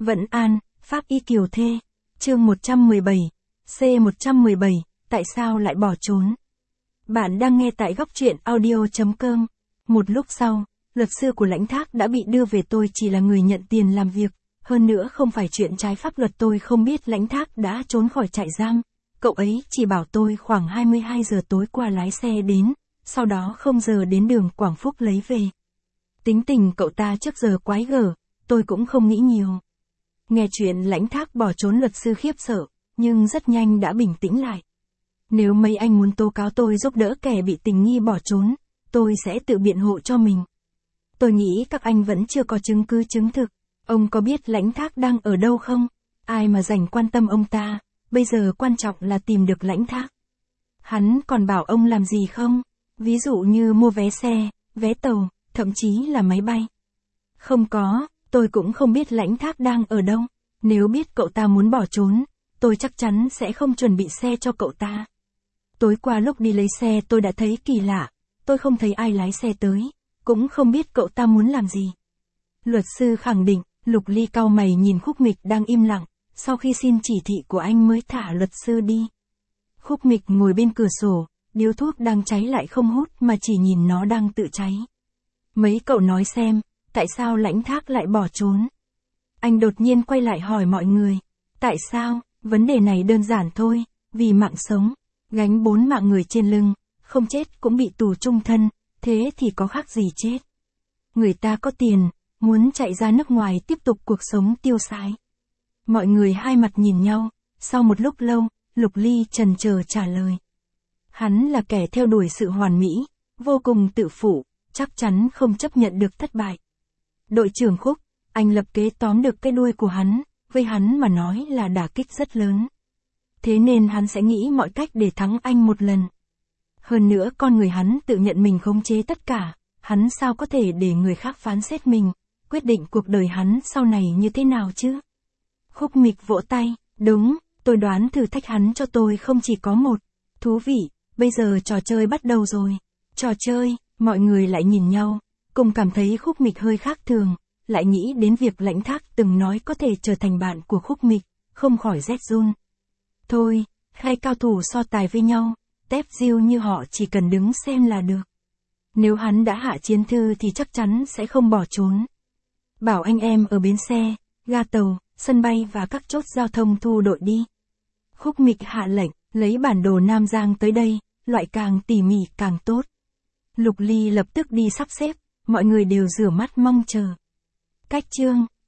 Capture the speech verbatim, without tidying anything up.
Vẫn An, Pháp Y Kiều Thê. Chương một trăm mười bảy. C một trăm mười bảy, tại sao lại bỏ trốn? Bạn đang nghe tại góc truyện audio chấm com. Một lúc sau, luật sư của Lãnh Thác đã bị đưa về, tôi chỉ là người nhận tiền làm việc, hơn nữa không phải chuyện trái pháp luật. Tôi không biết Lãnh Thác đã trốn khỏi trại giam, cậu ấy chỉ bảo tôi khoảng hai mươi hai giờ tối qua lái xe đến, sau đó không giờ đến đường Quảng Phúc lấy về. Tính tình cậu ta trước giờ quái gở, tôi cũng không nghĩ nhiều. Nghe chuyện Lãnh Thác bỏ trốn, luật sư khiếp sợ, nhưng rất nhanh đã bình tĩnh lại. Nếu mấy anh muốn tố cáo tôi giúp đỡ kẻ bị tình nghi bỏ trốn, tôi sẽ tự biện hộ cho mình. Tôi nghĩ các anh vẫn chưa có chứng cứ chứng thực. Ông có biết Lãnh Thác đang ở đâu không? Ai mà rảnh quan tâm ông ta, bây giờ quan trọng là tìm được Lãnh Thác. Hắn còn bảo ông làm gì không? Ví dụ như mua vé xe, vé tàu, thậm chí là máy bay. Không có, tôi cũng không biết Lãnh Thác đang ở đâu. Nếu biết cậu ta muốn bỏ trốn, tôi chắc chắn sẽ không chuẩn bị xe cho cậu ta. Tối qua lúc đi lấy xe tôi đã thấy kỳ lạ, tôi không thấy ai lái xe tới, cũng không biết cậu ta muốn làm gì. Luật sư khẳng định. Lục Ly cau mày nhìn Khúc Mịch đang im lặng, sau khi xin chỉ thị của anh mới thả luật sư đi. Khúc Mịch ngồi bên cửa sổ, điếu thuốc đang cháy lại không hút mà chỉ nhìn nó đang tự cháy. Mấy cậu nói xem, tại sao Lãnh Thác lại bỏ trốn? Anh đột nhiên quay lại hỏi mọi người. Tại sao? Vấn đề này đơn giản thôi, vì mạng sống, gánh bốn mạng người trên lưng, không chết cũng bị tù chung thân, thế thì có khác gì chết. Người ta có tiền, muốn chạy ra nước ngoài tiếp tục cuộc sống tiêu sái. Mọi người hai mặt nhìn nhau, sau một lúc lâu, Lục Ly chần chờ trả lời. Hắn là kẻ theo đuổi sự hoàn mỹ, vô cùng tự phụ, chắc chắn không chấp nhận được thất bại. Đội trưởng Khúc, anh lập kế tóm được cái đuôi của hắn, với hắn mà nói là đả kích rất lớn. Thế nên hắn sẽ nghĩ mọi cách để thắng anh một lần. Hơn nữa con người hắn tự nhận mình khống chế tất cả, hắn sao có thể để người khác phán xét mình, quyết định cuộc đời hắn sau này như thế nào chứ? Khúc Mịch vỗ tay, đúng, tôi đoán thử thách hắn cho tôi không chỉ có một. Thú vị, bây giờ trò chơi bắt đầu rồi. Trò chơi, mọi người lại nhìn nhau, cùng cảm thấy Khúc Mịch hơi khác thường, lại nghĩ đến việc Lãnh Thác từng nói có thể trở thành bạn của Khúc Mịch, không khỏi rét run. Thôi, hai cao thủ so tài với nhau, tép diêu như họ chỉ cần đứng xem là được. Nếu hắn đã hạ chiến thư thì chắc chắn sẽ không bỏ trốn. Bảo anh em ở bến xe, ga tàu, sân bay và các chốt giao thông thu đội đi. Khúc Mịch hạ lệnh, lấy bản đồ Nam Giang tới đây, loại càng tỉ mỉ càng tốt. Lục Ly lập tức đi sắp xếp, mọi người đều rửa mắt mong chờ. Cách chương